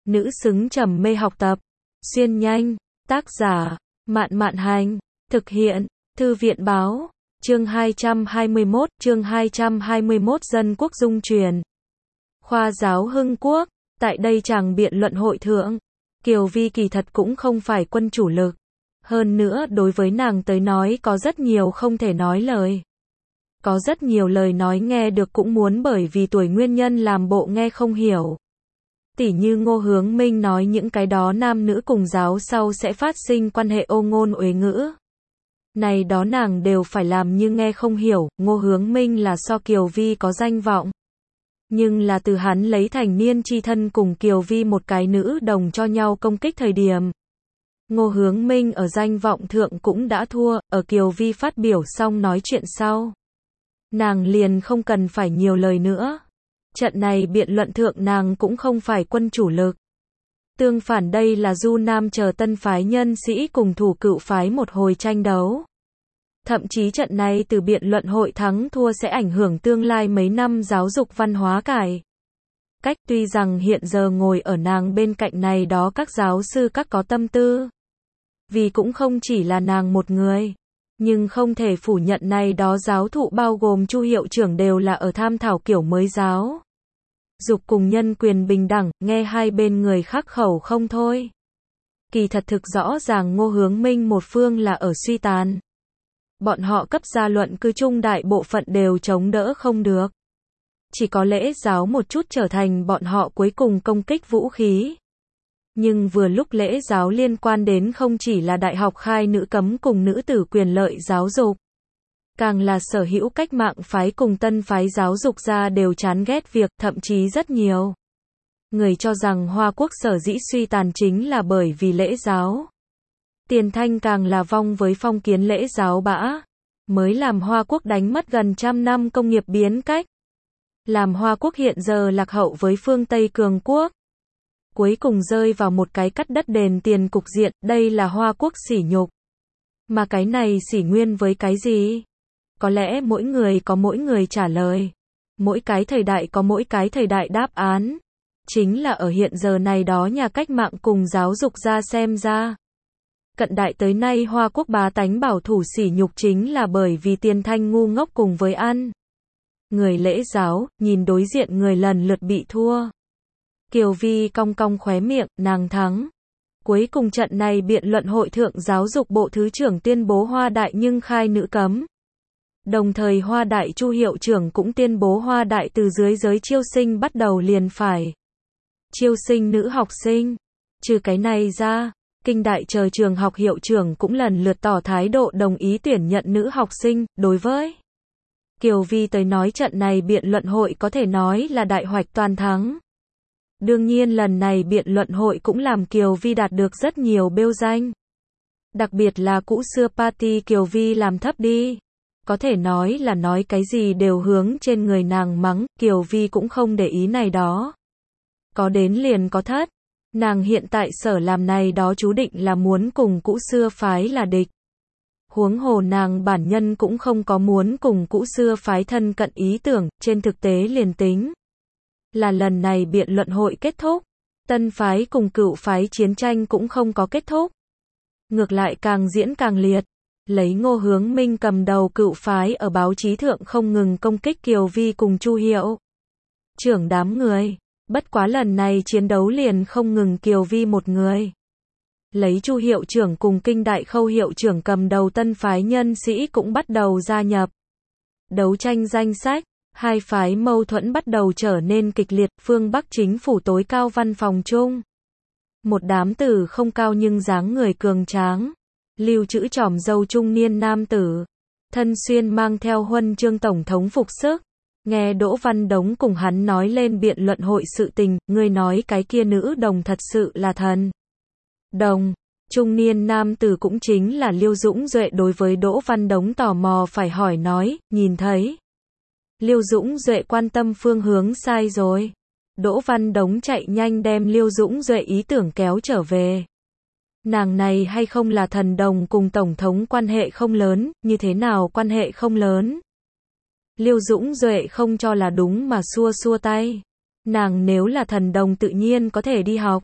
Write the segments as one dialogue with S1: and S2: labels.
S1: nữ xứng trầm mê học tập. Xuyên nhanh, tác giả, Mạn Mạn Hành, thực hiện, Thư viện Báo, chương 221 Dân Quốc Dung Truyền. Khoa giáo Hưng Quốc, tại đây chàng biện luận hội thượng, Kiều Vi kỳ thật cũng không phải quân chủ lực. Hơn nữa đối với nàng tới nói có rất nhiều không thể nói lời. Có rất nhiều lời nói nghe được cũng muốn bởi vì tuổi nguyên nhân làm bộ nghe không hiểu. Tỉ như Ngô Hướng Minh nói những cái đó nam nữ cùng giáo sau sẽ phát sinh quan hệ ô ngôn uế ngữ. Này đó nàng đều phải làm như nghe không hiểu, Ngô Hướng Minh là so Kiều Vi có danh vọng. Nhưng là từ hắn lấy thành niên chi thân cùng Kiều Vi một cái nữ đồng cho nhau công kích thời điểm. Ngô Hướng Minh ở danh vọng thượng cũng đã thua, ở Kiều Vi phát biểu xong nói chuyện sau. Nàng liền không cần phải nhiều lời nữa. Trận này biện luận thượng nàng cũng không phải quân chủ lực. Tương phản đây là Du Nam chờ tân phái nhân sĩ cùng thủ cựu phái một hồi tranh đấu. Thậm chí trận này từ biện luận hội thắng thua sẽ ảnh hưởng tương lai mấy năm giáo dục văn hóa cải cách. Tuy rằng hiện giờ ngồi ở nàng bên cạnh này đó các giáo sư các có tâm tư. Vì cũng không chỉ là nàng một người. Nhưng không thể phủ nhận này đó giáo thụ bao gồm Chu hiệu trưởng đều là ở tham thảo kiểu mới giáo dục cùng nhân quyền bình đẳng, nghe hai bên người khắc khẩu không thôi. Kỳ thật thực rõ ràng Ngô Hướng Minh một phương là ở suy tàn. Bọn họ cấp ra luận cư chung đại bộ phận đều chống đỡ không được. Chỉ có lễ giáo một chút trở thành bọn họ cuối cùng công kích vũ khí. Nhưng vừa lúc lễ giáo liên quan đến không chỉ là đại học khai nữ cấm cùng nữ tử quyền lợi giáo dục. Càng là sở hữu cách mạng phái cùng tân phái giáo dục ra đều chán ghét việc, thậm chí rất nhiều người cho rằng Hoa Quốc sở dĩ suy tàn chính là bởi vì lễ giáo. Tiền Thanh càng là vong với phong kiến lễ giáo bã, mới làm Hoa Quốc đánh mất gần 100 năm công nghiệp biến cách. Làm Hoa Quốc hiện giờ lạc hậu với phương Tây cường quốc. Cuối cùng rơi vào một cái cắt đất đền tiền cục diện, đây là Hoa Quốc sỉ nhục. Mà cái này sỉ nguyên với cái gì? Có lẽ mỗi người có mỗi người trả lời. Mỗi cái thời đại có mỗi cái thời đại đáp án. Chính là ở hiện giờ này đó nhà cách mạng cùng giáo dục ra xem ra. Cận đại tới nay Hoa Quốc bá tánh bảo thủ sỉ nhục chính là bởi vì Tiền Thanh ngu ngốc cùng với ăn. Người lễ giáo, nhìn đối diện người lần lượt bị thua. Kiều Vi cong cong khóe miệng, nàng thắng. Cuối cùng trận này biện luận hội thượng giáo dục bộ thứ trưởng tuyên bố Hoa Đại nhưng khai nữ cấm. Đồng thời Hoa Đại Chu hiệu trưởng cũng tuyên bố Hoa Đại từ dưới giới chiêu sinh bắt đầu liền phải chiêu sinh nữ học sinh. Trừ cái này ra, Kinh Đại chờ trường học hiệu trưởng cũng lần lượt tỏ thái độ đồng ý tuyển nhận nữ học sinh. Đối với Kiều Vi tới nói trận này biện luận hội có thể nói là đại hoạch toàn thắng. Đương nhiên lần này biện luận hội cũng làm Kiều Vi đạt được rất nhiều bêu danh. Đặc biệt là cũ xưa party Kiều Vi làm thấp đi. Có thể nói là nói cái gì đều hướng trên người nàng mắng, Kiều Vi cũng không để ý này đó. Có đến liền có thất. Nàng hiện tại sở làm này đó chú định là muốn cùng cũ xưa phái là địch. Huống hồ nàng bản nhân cũng không có muốn cùng cũ xưa phái thân cận ý tưởng, trên thực tế liền tính. Là lần này biện luận hội kết thúc, tân phái cùng cựu phái chiến tranh cũng không có kết thúc. Ngược lại càng diễn càng liệt, lấy Ngô Hướng Minh cầm đầu cựu phái ở báo chí thượng không ngừng công kích Kiều Vi cùng Chu hiệu trưởng đám người. Bất quá lần này chiến đấu liền không ngừng Kiều Vi một người. Lấy Chu hiệu trưởng cùng Kinh Đại Khâu hiệu trưởng cầm đầu tân phái nhân sĩ cũng bắt đầu gia nhập. Đấu tranh danh sách, hai phái mâu thuẫn bắt đầu trở nên kịch liệt, phương Bắc chính phủ tối cao văn phòng chung. Một đám tử không cao nhưng dáng người cường tráng, lưu trữ tròm râu trung niên nam tử, thân xuyên mang theo huân chương tổng thống phục sức. Nghe Đỗ Văn Đống cùng hắn nói lên biện luận hội sự tình, người nói cái kia nữ đồng thật sự là thần đồng. Trung niên nam tử cũng chính là Liêu Dũng Duệ đối với Đỗ Văn Đống tò mò phải hỏi nói, nhìn thấy. Liêu Dũng Duệ quan tâm phương hướng sai rồi. Đỗ Văn Đống chạy nhanh đem Liêu Dũng Duệ ý tưởng kéo trở về. Nàng này hay không là thần đồng cùng tổng thống quan hệ không lớn, như thế nào quan hệ không lớn? Liêu Dũng Duệ không cho là đúng mà xua xua tay. Nàng nếu là thần đồng tự nhiên có thể đi học.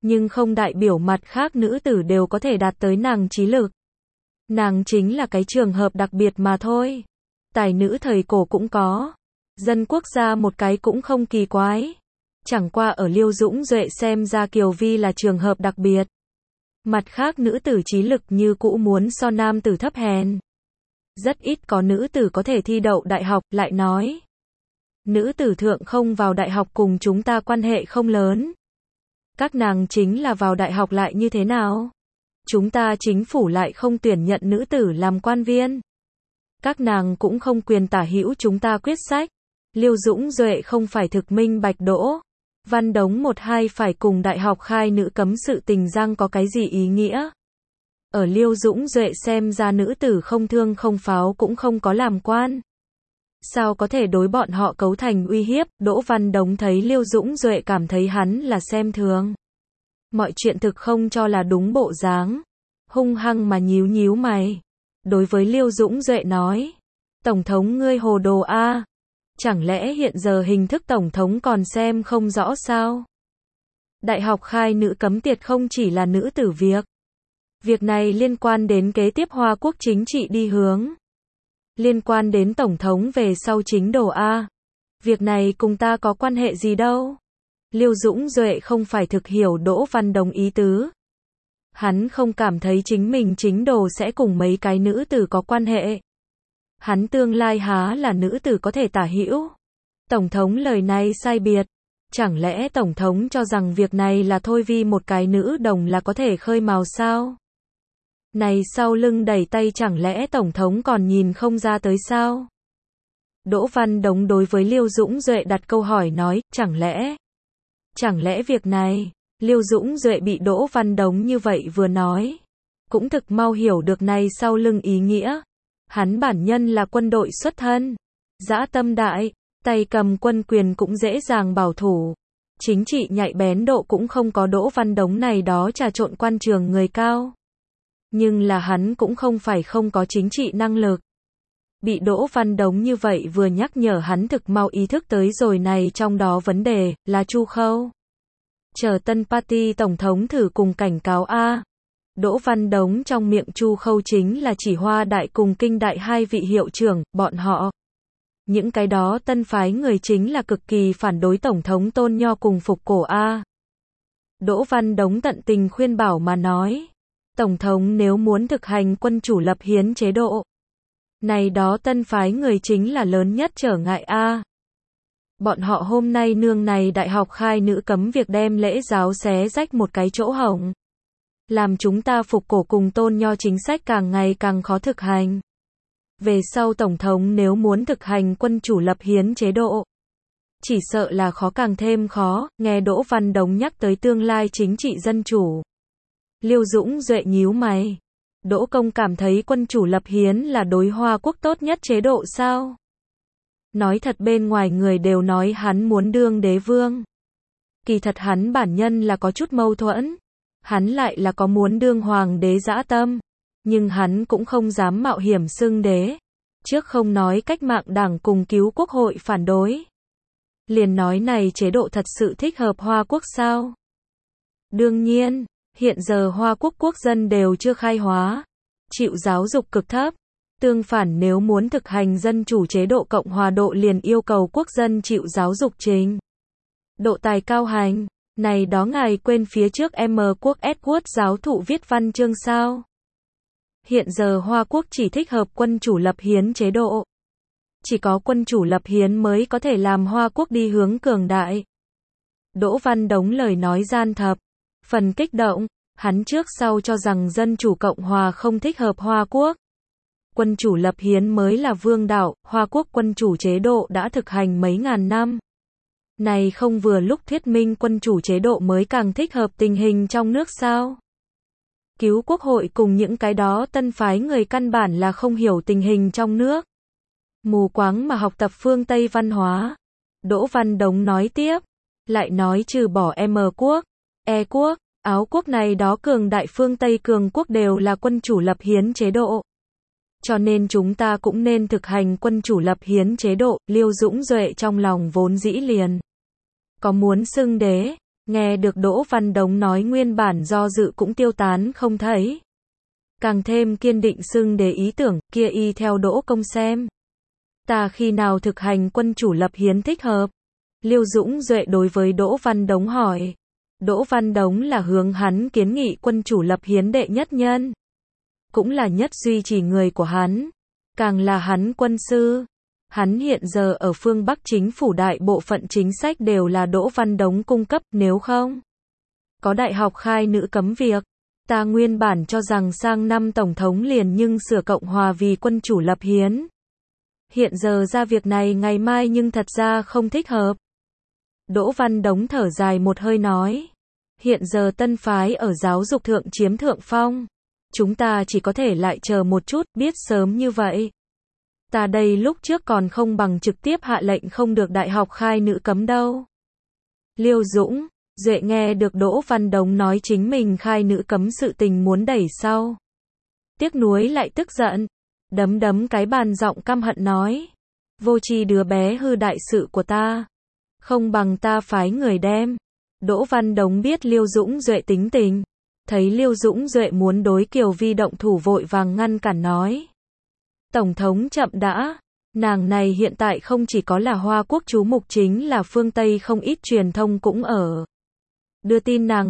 S1: nhưng không đại biểu mặt khác nữ tử đều có thể đạt tới nàng trí lực. Nàng chính là cái trường hợp đặc biệt mà thôi. Tài nữ thời cổ cũng có, dân quốc gia một cái cũng không kỳ quái. Chẳng qua ở Liêu Dũng Duệ xem ra Kiều Vi là trường hợp đặc biệt. Mặt khác nữ tử trí lực như cũ muốn so nam tử thấp hèn. Rất ít có nữ tử có thể thi đậu đại học, lại nói. Nữ tử thượng không vào đại học cùng chúng ta quan hệ không lớn. Các nàng chính là vào đại học lại như thế nào? Chúng ta chính phủ lại không tuyển nhận nữ tử làm quan viên. Các nàng cũng không quyền tả hữu chúng ta quyết sách. Liêu Dũng Duệ không phải thực minh bạch Đỗ Văn Đống 1-2 phải cùng đại học khai nữ cấm sự tình giang có cái gì ý nghĩa? Ở Liêu Dũng Duệ xem ra nữ tử không thương không pháo cũng không có làm quan. Sao có thể đối bọn họ cấu thành uy hiếp? Đỗ Văn Đống thấy Liêu Dũng Duệ cảm thấy hắn là xem thường. Mọi chuyện thực không cho là đúng bộ dáng. Hung hăng mà nhíu nhíu mày. Đối với Liêu Dũng Duệ nói. Tổng thống ngươi hồ đồ a. Chẳng lẽ hiện giờ hình thức tổng thống còn xem không rõ sao? Đại học khai nữ cấm tiệt không chỉ là nữ tử việc. Việc này liên quan đến kế tiếp Hoa Quốc chính trị đi hướng. Liên quan đến tổng thống về sau chính đồ a. Việc này cùng ta có quan hệ gì đâu? Liêu Dũng Duệ không phải thực hiểu Đỗ Văn Đống ý tứ. Hắn không cảm thấy chính mình chính đồ sẽ cùng mấy cái nữ tử có quan hệ. Hắn tương lai há là nữ tử có thể tả hữu. Tổng thống lời này sai biệt. Chẳng lẽ tổng thống cho rằng việc này là thôi vì một cái nữ đồng là có thể khơi mào sao? Này sau lưng đẩy tay chẳng lẽ tổng thống còn nhìn không ra tới sao? Đỗ Văn Đống đối với Liêu Dũng Duệ đặt câu hỏi nói, Chẳng lẽ việc này, Liêu Dũng Duệ bị Đỗ Văn Đống như vậy vừa nói. Cũng thực mau hiểu được này sau lưng ý nghĩa. Hắn bản nhân là quân đội xuất thân. Dã tâm đại, tay cầm quân quyền cũng dễ dàng bảo thủ. Chính trị nhạy bén độ cũng không có Đỗ Văn Đống này đó trà trộn quan trường người cao. Nhưng là hắn cũng không phải không có chính trị năng lực. Bị Đỗ Văn Đống như vậy vừa nhắc nhở hắn thực mau ý thức tới rồi này trong đó vấn đề, là Chu Khâu. Chờ tân party tổng thống thử cùng cảnh cáo a. Đỗ Văn Đống trong miệng Chu Khâu chính là chỉ Hoa Đại cùng Kinh Đại hai vị hiệu trưởng, bọn họ. Những cái đó tân phái người chính là cực kỳ phản đối tổng thống Tôn Nho cùng Phục Cổ a. Đỗ Văn Đống tận tình khuyên bảo mà nói. Tổng thống nếu muốn thực hành quân chủ lập hiến chế độ. Này đó tân phái người chính là lớn nhất trở ngại a. Bọn họ hôm nay nương này đại học khai nữ cấm việc đem lễ giáo xé rách một cái chỗ hổng. Làm chúng ta Phục Cổ cùng Tôn Nho chính sách càng ngày càng khó thực hành. Về sau tổng thống nếu muốn thực hành quân chủ lập hiến chế độ. Chỉ sợ là khó càng thêm khó, nghe Đỗ Văn Đống nhắc tới tương lai chính trị dân chủ. Liêu Dũng Duệ nhíu mày. Đỗ Công cảm thấy quân chủ lập hiến là đối Hoa Quốc tốt nhất chế độ sao? Nói thật bên ngoài người đều nói hắn muốn đương đế vương. Kỳ thật hắn bản nhân là có chút mâu thuẫn. Hắn lại là có muốn đương hoàng đế dã tâm. Nhưng hắn cũng không dám mạo hiểm xưng đế. Trước không nói cách mạng đảng cùng cứu quốc hội phản đối. Liền nói này chế độ thật sự thích hợp Hoa Quốc sao? Đương nhiên, hiện giờ Hoa Quốc quốc dân đều chưa khai hóa. Chịu giáo dục cực thấp. Tương phản nếu muốn thực hành dân chủ chế độ Cộng hòa độ liền yêu cầu quốc dân chịu giáo dục trình độ tài cao hành. Này đó ngài quên phía trước M. Quốc Edward giáo thụ viết văn chương sao? Hiện giờ Hoa Quốc chỉ thích hợp quân chủ lập hiến chế độ. Chỉ có quân chủ lập hiến mới có thể làm Hoa Quốc đi hướng cường đại. Đỗ Văn Đống lời nói gian thập. Phần kích động, hắn trước sau cho rằng dân chủ Cộng hòa không thích hợp Hoa Quốc. Quân chủ lập hiến mới là vương đạo, Hoa Quốc quân chủ chế độ đã thực hành mấy ngàn năm. Này không vừa lúc thuyết minh quân chủ chế độ mới càng thích hợp tình hình trong nước sao? Cứu quốc hội cùng những cái đó tân phái người căn bản là không hiểu tình hình trong nước. Mù quáng mà học tập phương Tây văn hóa. Đỗ Văn Đống nói tiếp. Lại nói trừ bỏ M quốc, E quốc, Áo quốc này đó cường đại phương Tây cường quốc đều là quân chủ lập hiến chế độ. Cho nên chúng ta cũng nên thực hành quân chủ lập hiến chế độ. Liêu Dũng Duệ trong lòng vốn dĩ liền có muốn xưng đế. Nghe được Đỗ Văn Đống nói nguyên bản do dự cũng tiêu tán không thấy. Càng thêm kiên định xưng để ý tưởng, kia y theo Đỗ công xem. Ta khi nào thực hành quân chủ lập hiến thích hợp? Liêu Dũng Duệ đối với Đỗ Văn Đống hỏi. Đỗ Văn Đống là hướng hắn kiến nghị quân chủ lập hiến đệ nhất nhân. Cũng là nhất duy trì người của hắn. Càng là hắn quân sư. Hắn hiện giờ ở phương Bắc chính phủ đại bộ phận chính sách đều là Đỗ Văn Đống cung cấp, nếu không có đại học khai nữ cấm việc. Ta nguyên bản cho rằng sang năm Tổng thống liền nhưng sửa Cộng hòa vì quân chủ lập hiến. Hiện giờ ra việc này ngày mai nhưng thật ra không thích hợp. Đỗ Văn Đống thở dài một hơi nói. Hiện giờ tân phái ở giáo dục thượng chiếm thượng phong. Chúng ta chỉ có thể lại chờ một chút, biết sớm như vậy. Ta đây lúc trước còn không bằng trực tiếp hạ lệnh không được đại học khai nữ cấm đâu. Liêu Dũng Duệ nghe được Đỗ Văn Đống nói chính mình khai nữ cấm sự tình muốn đẩy sau. Tiếc nuối lại tức giận. Đấm đấm cái bàn giọng căm hận nói. Vô tri đứa bé hư đại sự của ta. Không bằng ta phái người đem. Đỗ Văn Đống biết Liêu Dũng Duệ tính tình. Thấy Liêu Dũng Duệ muốn đối Kiều Vi động thủ vội vàng ngăn cản nói. Tổng thống chậm đã. Nàng này hiện tại không chỉ có là Hoa Quốc chú mục chính là phương Tây không ít truyền thông cũng ở. Đưa tin nàng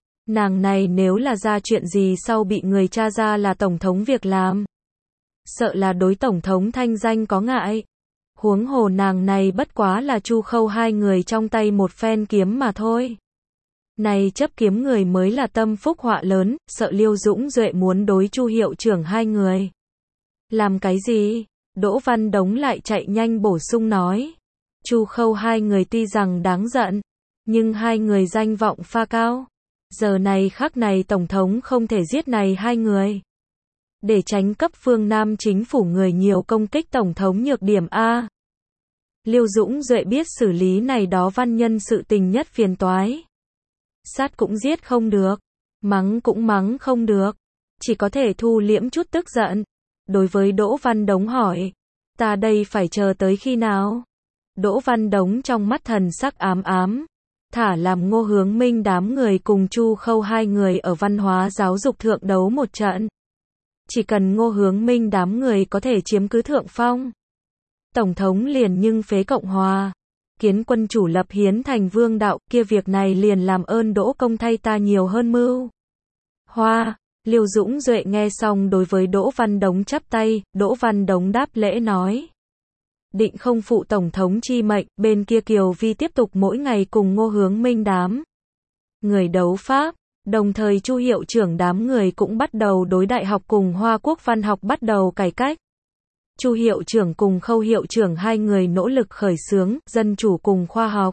S1: này nếu là ra chuyện gì sau bị người tra ra là Tổng thống việc làm. Sợ là đối Tổng thống thanh danh có ngại. Huống hồ nàng này bất quá là Chu Khâu hai người trong tay một phen kiếm mà thôi. Này chấp kiếm người mới là tâm phúc họa lớn, sợ Liêu Dũng Duệ muốn đối Chu hiệu trưởng hai người. Làm cái gì? Đỗ Văn Đống lại chạy nhanh bổ sung nói. Chu Khâu hai người tuy rằng đáng giận, nhưng hai người danh vọng pha cao. Giờ này khắc này Tổng thống không thể giết này hai người. Để tránh cấp phương Nam chính phủ người nhiều công kích Tổng thống nhược điểm A. Liêu Dũng Duệ biết xử lý này đó văn nhân sự tình nhất phiền toái. Sát cũng giết không được. Mắng cũng mắng không được. Chỉ có thể thu liễm chút tức giận. Đối với Đỗ Văn Đống hỏi. Ta đây phải chờ tới khi nào? Đỗ Văn Đống trong mắt thần sắc ám ám. Thả làm Ngô Hướng Minh đám người cùng Chu Khâu hai người ở văn hóa giáo dục thượng đấu một trận. Chỉ cần Ngô Hướng Minh đám người có thể chiếm cứ thượng phong. Tổng thống liền nhưng phế Cộng hòa. Kiến quân chủ lập hiến thành vương đạo, kia việc này liền làm ơn Đỗ công thay ta nhiều hơn mưu. Hoa, Liêu Dũng Duệ nghe xong đối với Đỗ Văn Đống chắp tay, Đỗ Văn Đống đáp lễ nói. Định không phụ Tổng thống chi mệnh, bên kia Kiều Vi tiếp tục mỗi ngày cùng Ngô Hướng Minh đám người đấu pháp, đồng thời Chu hiệu trưởng đám người cũng bắt đầu đối đại học cùng Hoa Quốc văn học bắt đầu cải cách. Chu hiệu trưởng cùng Khâu hiệu trưởng hai người nỗ lực khởi xướng, dân chủ cùng khoa học.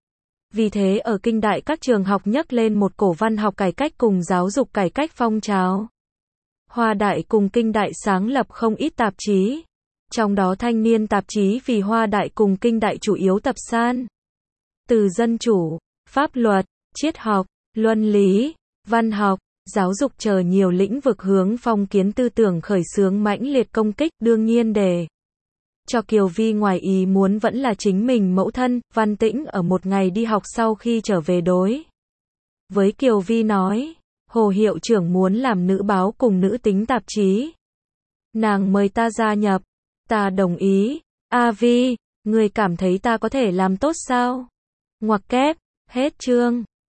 S1: Vì thế ở kinh đại các trường học nhấc lên một cổ văn học cải cách cùng giáo dục cải cách phong trào. Hoa đại cùng kinh đại sáng lập không ít tạp chí. Trong đó thanh niên tạp chí vì Hoa đại cùng kinh đại chủ yếu tập san. Từ dân chủ, pháp luật, triết học, luân lý, văn học, giáo dục chờ nhiều lĩnh vực hướng phong kiến tư tưởng khởi xướng mãnh liệt công kích, đương nhiên để cho Kiều Vi ngoài ý muốn vẫn là chính mình mẫu thân, Văn Tĩnh ở một ngày đi học sau khi trở về đối. Với Kiều Vi nói, Hồ hiệu trưởng muốn làm nữ báo cùng nữ tính tạp chí. Nàng mời ta gia nhập, ta đồng ý. A Vi, người cảm thấy ta có thể làm tốt sao? Ngoặc kép, hết chương.